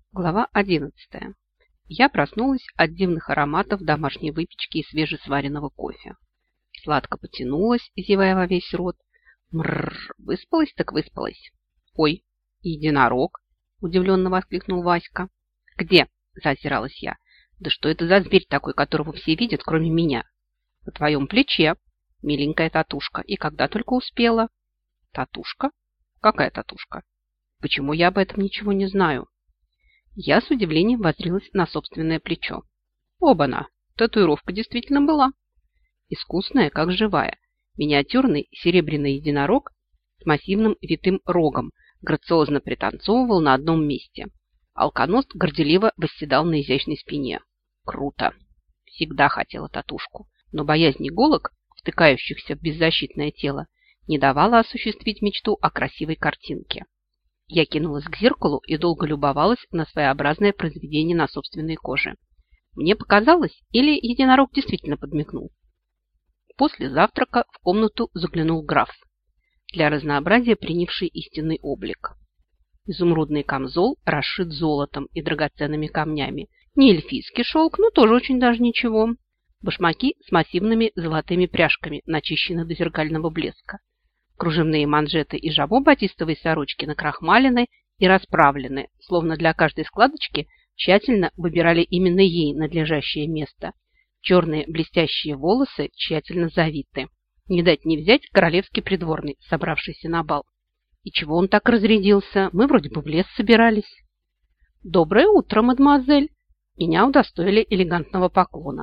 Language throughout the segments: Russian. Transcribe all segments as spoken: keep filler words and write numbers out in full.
Глава одиннадцатая. Я проснулась от дивных ароматов домашней выпечки и свежесваренного кофе. Сладко потянулась, зевая во весь рот. Мрррр, выспалась так выспалась. Ой, единорог! Удивленно воскликнул Васька. Где? Заозиралась я. Да что это за зверь такой, которого все видят, кроме меня? На твоем плече, миленькая татушка. И когда только успела? Татушка? Какая татушка? Почему я об этом ничего не знаю? Я с удивлением воззрилась на собственное плечо. Оба-на! Татуировка действительно была. Искусная, как живая. Миниатюрный серебряный единорог с массивным витым рогом грациозно пританцовывал на одном месте. Алконост горделиво восседал на изящной спине. Круто! Всегда хотела татушку, но боязнь иголок, втыкающихся в беззащитное тело, не давала осуществить мечту о красивой картинке. Я кинулась к зеркалу и долго любовалась на своеобразное произведение на собственной коже. Мне показалось, или единорог действительно подмигнул. После завтрака в комнату заглянул граф, для разнообразия принявший истинный облик. Изумрудный камзол расшит золотом и драгоценными камнями. Не эльфийский шелк, но тоже очень даже ничего. Башмаки с массивными золотыми пряжками, начищены до зеркального блеска. Кружевные манжеты и жабо батистовой сорочки накрахмалены и расправлены, словно для каждой складочки тщательно выбирали именно ей надлежащее место. Черные блестящие волосы тщательно завиты. Не дать не взять королевский придворный, собравшийся на бал. И чего он так разрядился? Мы вроде бы в лес собирались. «Доброе утро, мадемуазель!» Меня удостоили элегантного поклона.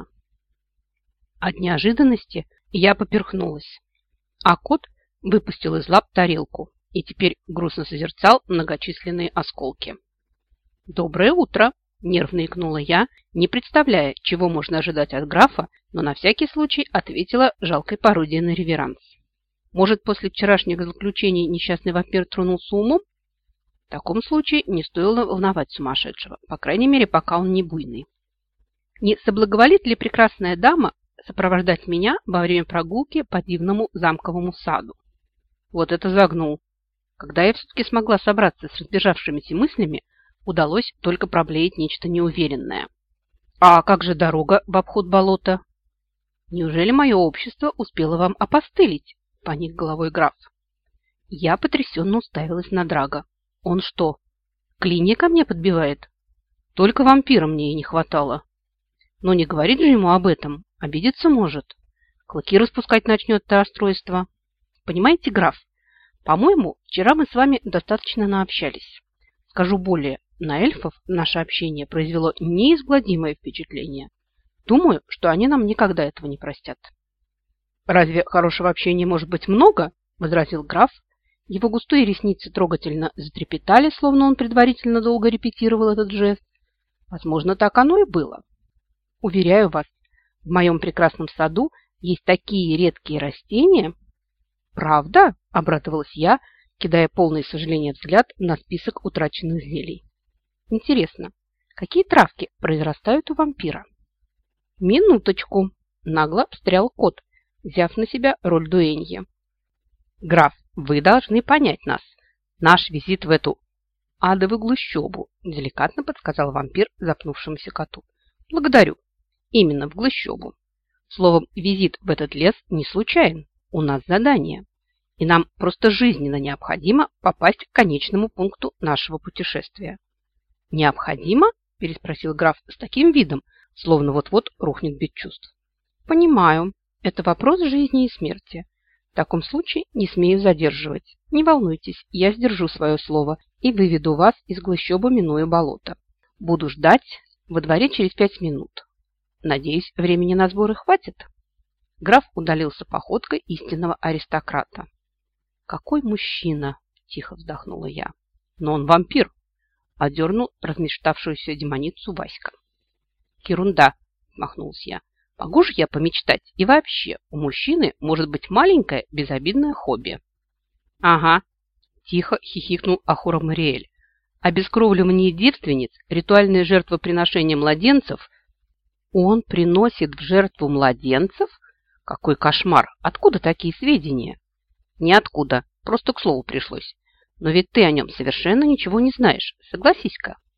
От неожиданности я поперхнулась, а кот выпустил из лап тарелку и теперь грустно созерцал многочисленные осколки. «Доброе утро!» – нервно икнула я, не представляя, чего можно ожидать от графа, но на всякий случай ответила жалкой пародией на реверанс. Может, после вчерашних заключений несчастный вампир тронулся умом? В таком случае не стоило волновать сумасшедшего, по крайней мере, пока он не буйный. Не соблаговолит ли прекрасная дама сопровождать меня во время прогулки по дивному замковому саду? Вот это загнул. Когда я все-таки смогла собраться с разбежавшимися мыслями, удалось только проблеять нечто неуверенное. А как же дорога в обход болота? Неужели мое общество успело вам опостылить? Поник головой граф. Я потрясенно уставилась на Драго. Он что, клинья ко мне подбивает? Только вампира мне и не хватало. Но не говорит же ему об этом. Обидеться может. Клыки распускать начнет это расстройство. Понимаете, граф, по-моему, вчера мы с вами достаточно наобщались. Скажу более, на эльфов наше общение произвело неизгладимое впечатление. Думаю, что они нам никогда этого не простят. Разве хорошего общения может быть много? Возразил граф. Его густые ресницы трогательно затрепетали, словно он предварительно долго репетировал этот жест. Возможно, так оно и было. Уверяю вас, в моем прекрасном саду есть такие редкие растения. Правда? Обрадовалась я, кидая полное сожаление взгляд на список утраченных зелий. Интересно, какие травки произрастают у вампира? Минуточку. Нагло встрял кот, взяв на себя роль дуэньи. Граф, вы должны понять нас. Наш визит в эту адовую глущобу, деликатно подсказал вампир запнувшемуся коту. Благодарю. Именно в глущобу. Словом, визит в этот лес не случайен. У нас задание. И нам просто жизненно необходимо попасть к конечному пункту нашего путешествия. Необходимо? Переспросил граф с таким видом, словно вот-вот рухнет без чувств. Понимаю. Это вопрос жизни и смерти. В таком случае не смею задерживать. Не волнуйтесь, я сдержу свое слово и выведу вас из глущобы, минуя болото. Буду ждать во дворе через пять минут. Надеюсь, времени на сборы хватит. Граф удалился походкой истинного аристократа. «Какой мужчина!» – тихо вздохнула я. «Но он вампир!» – одернул размечтавшуюся демоницу Васька. «Ерунда!» – махнулась я. «Могу же я помечтать? И вообще, у мужчины может быть маленькое безобидное хобби». «Ага!» – тихо хихикнул Ахура Мариэль. «Обескровливание девственниц, ритуальное жертвоприношение младенцев...» «Он приносит в жертву младенцев? Какой кошмар! Откуда такие сведения?» «Ниоткуда, просто к слову пришлось. Но ведь ты о нем совершенно ничего не знаешь, согласись-ка».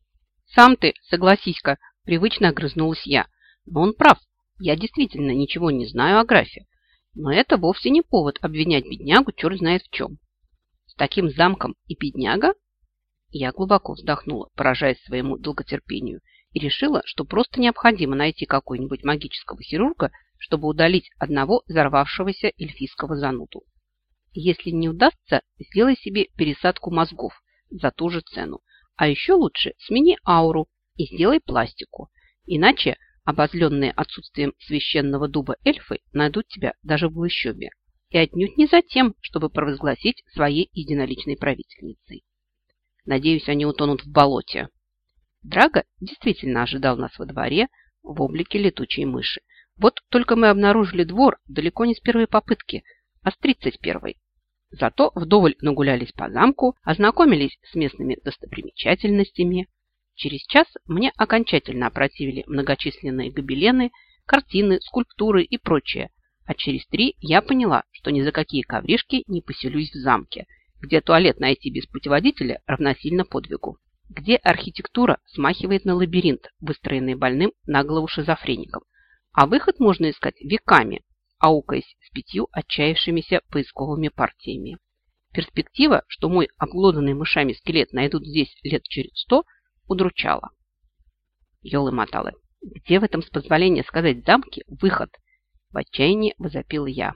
Сам ты, согласись-ка, привычно огрызнулась я. Но он прав. Я действительно ничего не знаю о графе. Но это вовсе не повод обвинять беднягу черт знает в чем. С таким замком и бедняга? Я глубоко вздохнула, поражаясь своему долготерпению, и решила, что просто необходимо найти какого-нибудь магического хирурга, чтобы удалить одного взорвавшегося эльфийского зануду. Если не удастся, сделай себе пересадку мозгов за ту же цену. А еще лучше смени ауру и сделай пластику. Иначе обозленные отсутствием священного дуба эльфы найдут тебя даже в лощебе. И отнюдь не за тем, чтобы провозгласить своей единоличной правительницей. Надеюсь, они утонут в болоте. Драго действительно ожидал нас во дворе в облике летучей мыши. Вот только мы обнаружили двор далеко не с первой попытки, а с тридцать первой. Зато вдоволь нагулялись по замку, ознакомились с местными достопримечательностями. Через час мне окончательно опротивили многочисленные гобелены, картины, скульптуры и прочее. А через три я поняла, что ни за какие ковришки не поселюсь в замке, где туалет найти без путеводителя равносильно подвигу, где архитектура смахивает на лабиринт, выстроенный больным на голову шизофреником, а выход можно искать веками, аукаясь с пятью отчаявшимися поисковыми партиями. Перспектива, что мой обглоданный мышами скелет найдут здесь лет через сто, удручала. Ёлы-моталы, где в этом, с позволения сказать, замке выход? В отчаянии возопила я.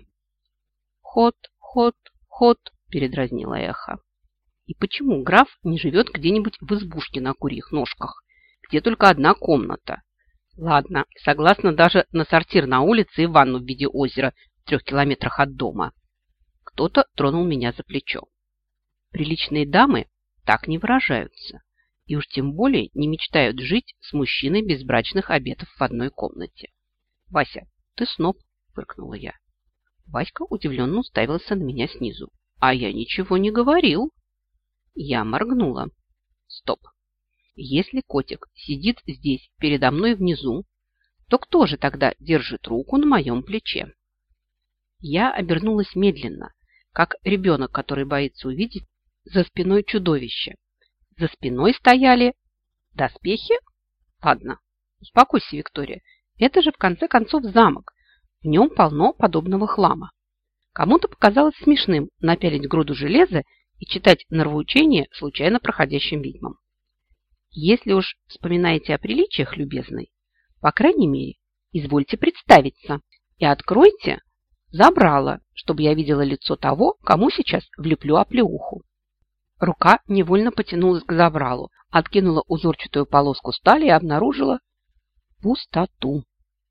Ход, ход, ход, передразнила эхо. И почему граф не живет где-нибудь в избушке на курьих ножках, где только одна комната? Ладно, согласна даже на сортир на улице и ванну в виде озера в трех километрах от дома. Кто-то тронул меня за плечо. Приличные дамы так не выражаются, и уж тем более не мечтают жить с мужчиной без брачных обетов в одной комнате. Вася, ты сноб, фыркнула я. Васька удивленно уставился на меня снизу. А я ничего не говорил. Я моргнула. Стоп. Если котик сидит здесь передо мной внизу, то кто же тогда держит руку на моем плече? Я обернулась медленно, как ребенок, который боится увидеть за спиной чудовище. За спиной стояли доспехи? Ладно, успокойся, Виктория. Это же в конце концов замок. В нем полно подобного хлама. Кому-то показалось смешным напялить груду железа и читать нравоучения случайно проходящим ведьмам. Если уж вспоминаете о приличиях, любезный, по крайней мере, извольте представиться и откройте забрало, чтобы я видела лицо того, кому сейчас влеплю оплеуху. Рука невольно потянулась к забралу, откинула узорчатую полоску стали и обнаружила пустоту.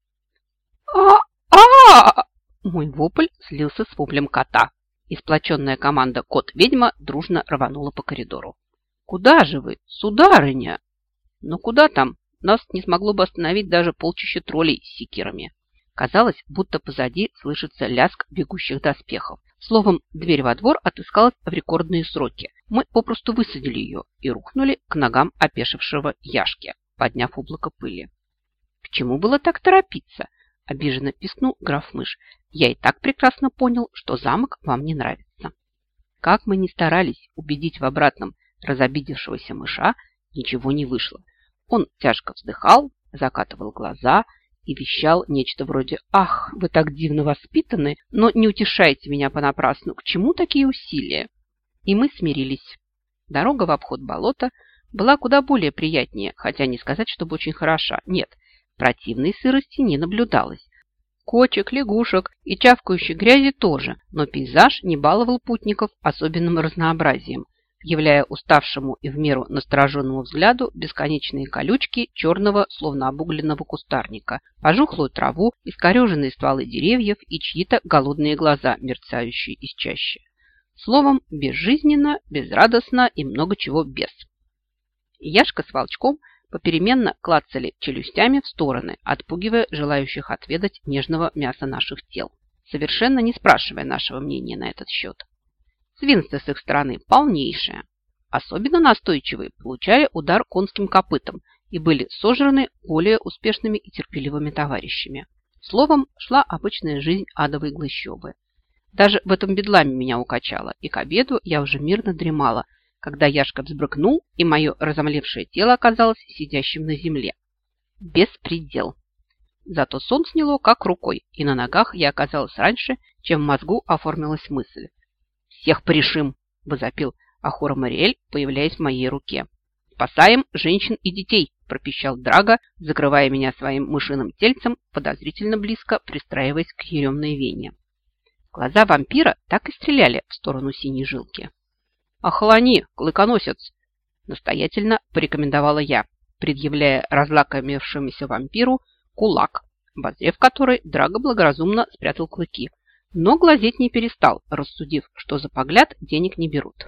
А-а-а! Мой вопль слился с воплем кота, и сплоченная команда «Кот-ведьма» дружно рванула по коридору. «Куда же вы, сударыня?» «Ну куда там? Нас не смогло бы остановить даже полчища троллей с секирами». Казалось, будто позади слышится лязг бегущих доспехов. Словом, дверь во двор отыскалась в рекордные сроки. Мы попросту высадили ее и рухнули к ногам опешившего Яшки, подняв облако пыли. «К чему было так торопиться?» – обиженно пискнул граф-мышь. «Я и так прекрасно понял, что замок вам не нравится». Как мы ни старались убедить в обратном разобидевшегося мыша, ничего не вышло. Он тяжко вздыхал, закатывал глаза и вещал нечто вроде «Ах, вы так дивно воспитаны, но не утешайте меня понапрасну, к чему такие усилия?» И мы смирились. Дорога в обход болота была куда более приятнее, хотя не сказать, чтобы очень хороша. Нет, противной сырости не наблюдалось. Кочек, лягушек и чавкающей грязи тоже, но пейзаж не баловал путников особенным разнообразием, являя уставшему и в меру настороженному взгляду бесконечные колючки черного, словно обугленного кустарника, пожухлую траву, искореженные стволы деревьев и чьи-то голодные глаза, мерцающие из чащи. Словом, безжизненно, безрадостно и много чего без. Яшка с волчком попеременно клацали челюстями в стороны, отпугивая желающих отведать нежного мяса наших тел, совершенно не спрашивая нашего мнения на этот счет. Свинство с их стороны полнейшее. Особенно настойчивые получали удар конским копытом и были сожраны более успешными и терпеливыми товарищами. Словом, шла обычная жизнь адовой глыщобы. Даже в этом бедламе меня укачало, и к обеду я уже мирно дремала, когда Яшка взбрыкнул, и мое разомлевшее тело оказалось сидящим на земле. Беспредел. Зато сон сняло как рукой, и на ногах я оказалась раньше, чем в мозгу оформилась мысль. «Всех порешим!» – возопил Ахура Мариэль, появляясь в моей руке. «Спасаем женщин и детей!» – пропищал Драго, закрывая меня своим мышиным тельцем, подозрительно близко пристраиваясь к еремной вене. Глаза вампира так и стреляли в сторону синей жилки. «Охолони, клыконосец!» – настоятельно порекомендовала я, предъявляя разлакомившемуся вампиру кулак, обозрев который, Драго благоразумно спрятал клыки, но глазеть не перестал, рассудив, что за погляд денег не берут.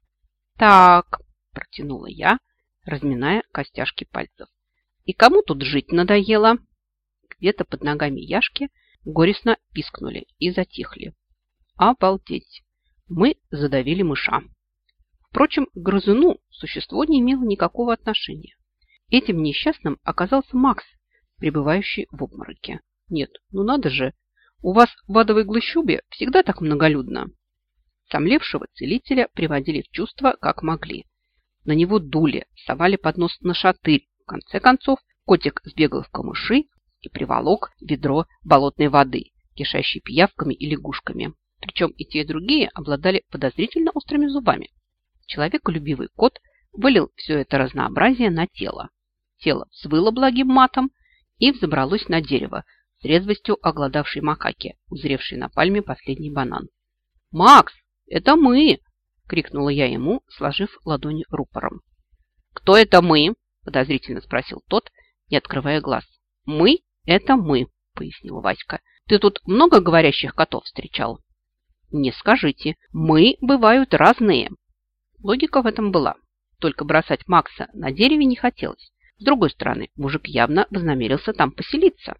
«Так», – протянула я, разминая костяшки пальцев. «И кому тут жить надоело?» Где-то под ногами Яшки горестно пискнули и затихли. Обалдеть! Мы задавили мыша. Впрочем, к грызуну существо не имело никакого отношения. Этим несчастным оказался Макс, пребывающий в обмороке. Нет, ну надо же, у вас в адовой глущубе всегда так многолюдно. Сомлевшего целителя приводили в чувство как могли. На него дули, совали под нос на шатырь. В конце концов, котик сбегал в камыши и приволок ведро болотной воды, кишащей пиявками и лягушками. Причем и те, и другие обладали подозрительно острыми зубами. Человеколюбивый кот вылил все это разнообразие на тело. Тело взвыло благим матом и взобралось на дерево с резвостью оголодавшей макаки, узревшей на пальме последний банан. «Макс, это мы!» – крикнула я ему, сложив ладони рупором. «Кто это мы?» – подозрительно спросил тот, не открывая глаз. «Мы – это мы», – пояснил Васька. «Ты тут много говорящих котов встречал?» «Не скажите, мы бывают разные». Логика в этом была. Только бросать Макса на дереве не хотелось. С другой стороны, мужик явно вознамерился там поселиться.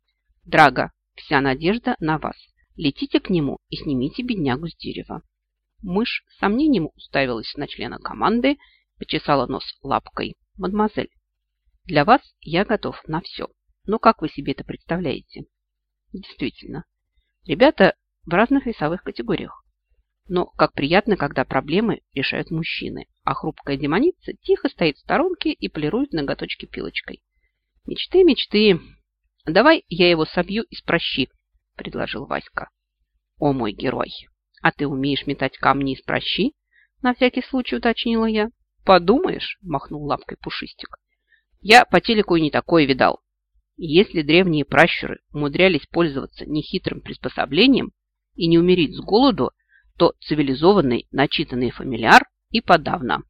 «Драго, вся надежда на вас. Летите к нему и снимите беднягу с дерева». Мышь с сомнением уставилась на члена команды, почесала нос лапкой. «Мадемуазель, для вас я готов на все. Но как вы себе это представляете?» Действительно, ребята в разных весовых категориях. Но как приятно, когда проблемы решают мужчины, а хрупкая демоница тихо стоит в сторонке и полирует ноготочки пилочкой. «Мечты, мечты. Давай я его собью из прощи», – предложил Васька. «О, мой герой! А ты умеешь метать камни из прощи?» – на всякий случай уточнила я. «Подумаешь», – махнул лапкой Пушистик. «Я по телеку и не такое видал. Если древние пращуры умудрялись пользоваться нехитрым приспособлением и не умереть с голоду, то цивилизованный, начитанный фамильяр и подавно».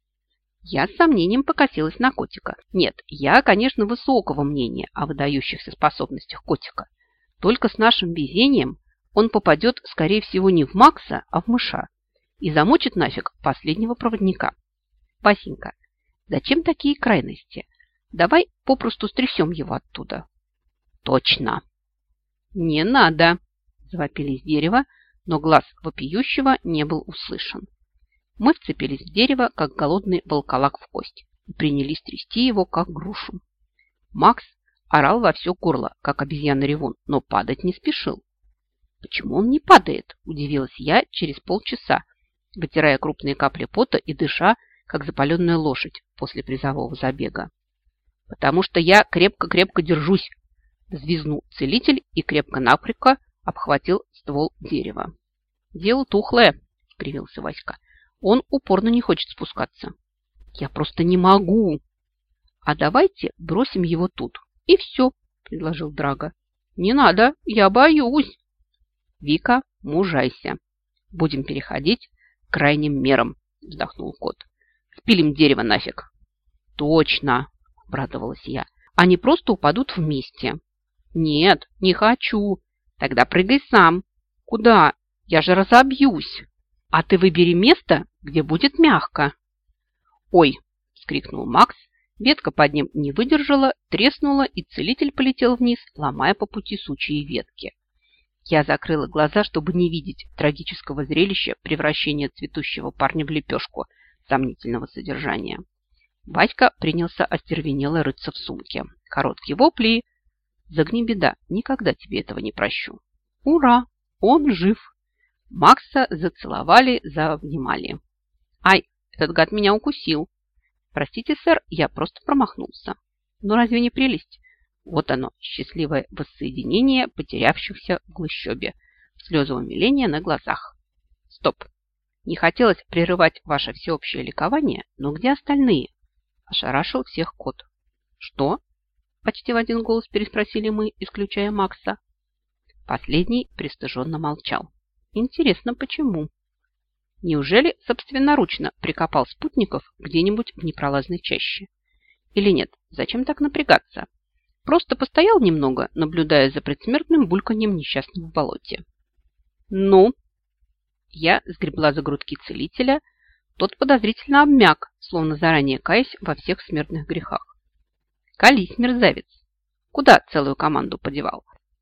Я с сомнением покосилась на котика. Нет, я, конечно, высокого мнения о выдающихся способностях котика. Только с нашим везением он попадет, скорее всего, не в Макса, а в мыша и замочит нафиг последнего проводника. Васенька, зачем такие крайности? Давай попросту стрясем его оттуда. Точно. Не надо, завопили с дерева, но глаз вопиющего не был услышан. Мы вцепились в дерево, как голодный волколак в кость, и принялись трясти его, как грушу. Макс орал во все горло, как обезьяна-ревун, но падать не спешил. «Почему он не падает?» – удивилась я через полчаса, вытирая крупные капли пота и дыша, как запаленная лошадь после призового забега. «Потому что я крепко-крепко держусь», – взвизгнул целитель и крепко-накрепко обхватил ствол дерева. «Дело тухлое», – скривился Васька. «Он упорно не хочет спускаться». «Я просто не могу». «А давайте бросим его тут, и все», – предложил Драго. «Не надо, я боюсь». «Вика, мужайся. Будем переходить к крайним мерам», – вздохнул кот. «Спилим дерево нафиг». «Точно», – обрадовалась я. «Они просто упадут вместе». «Нет, не хочу. Тогда прыгай сам». «Куда? Я же разобьюсь». «А ты выбери место, где будет мягко». «Ой!» – вскрикнул Макс. Ветка под ним не выдержала, треснула, и целитель полетел вниз, ломая по пути сучьи ветки. Я закрыла глаза, чтобы не видеть трагического зрелища превращения цветущего парня в лепешку сомнительного содержания. Васька принялся остервенело рыться в сумке. Короткие вопли. «Загни, беда, никогда тебе этого не прощу». «Ура! Он жив!» Макса зацеловали, заобнимали. «Ай, Этот гад меня укусил. Простите, сэр, я просто промахнулся. Но разве не прелесть? Вот оно, счастливое воссоединение потерявшихся в глущобе. Слезы умиления на глазах. Стоп. Не хотелось прерывать ваше всеобщее ликование, но где остальные? Ошарашил всех кот. Что? Почти в один голос переспросили мы, исключая Макса. Последний пристыженно молчал. Интересно, почему? Неужели собственноручно прикопал спутников где-нибудь в непролазной чаще? Или нет, зачем так напрягаться? Просто постоял немного, наблюдая за предсмертным бульканьем несчастного в болоте. Ну? Я сгребла за грудки целителя. Тот подозрительно обмяк, словно заранее каясь во всех смертных грехах. Колись, мерзавец. Куда целую команду подевал?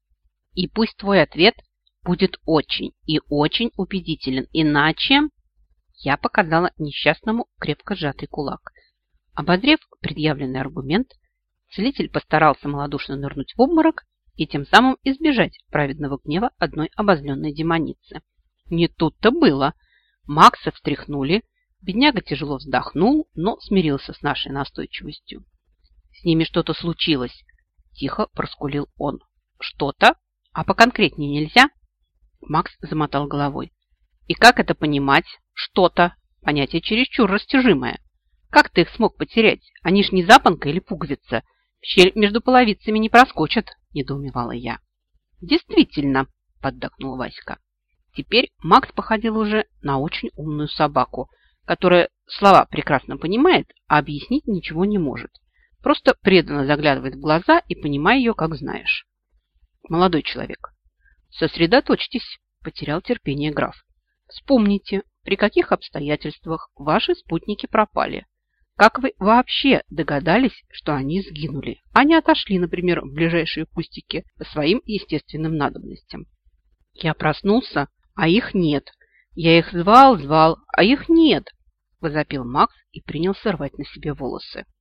И пусть твой ответ будет очень и очень убедителен. Иначе я показала несчастному крепко сжатый кулак. Обозрев предъявленный аргумент, целитель постарался малодушно нырнуть в обморок и тем самым избежать праведного гнева одной обозленной демоницы. Не тут-то было. Макса встряхнули, бедняга тяжело вздохнул, но смирился с нашей настойчивостью. «С ними что-то случилось», – тихо проскулил он. «Что-то? А поконкретнее нельзя?» Макс замотал головой. «И как это понимать? Что-то? Понятие чересчур растяжимое. Как ты их смог потерять? Они ж не запонка или пуговица. В щель между половицами не проскочат», – недоумевала я. «Действительно», – поддакнул Васька. Теперь Макс походил уже на очень умную собаку, которая слова прекрасно понимает, а объяснить ничего не может. Просто преданно заглядывает в глаза и понимай ее, как знаешь. «Молодой человек, сосредоточьтесь», – потерял терпение граф. «Вспомните, при каких обстоятельствах ваши спутники пропали. Как вы вообще догадались, что они сгинули, а не отошли, например, в ближайшие кустики по своим естественным надобностям? Я проснулся, а их нет. Я их звал, звал, а их нет», – возопил Макс и принялся рвать на себе волосы.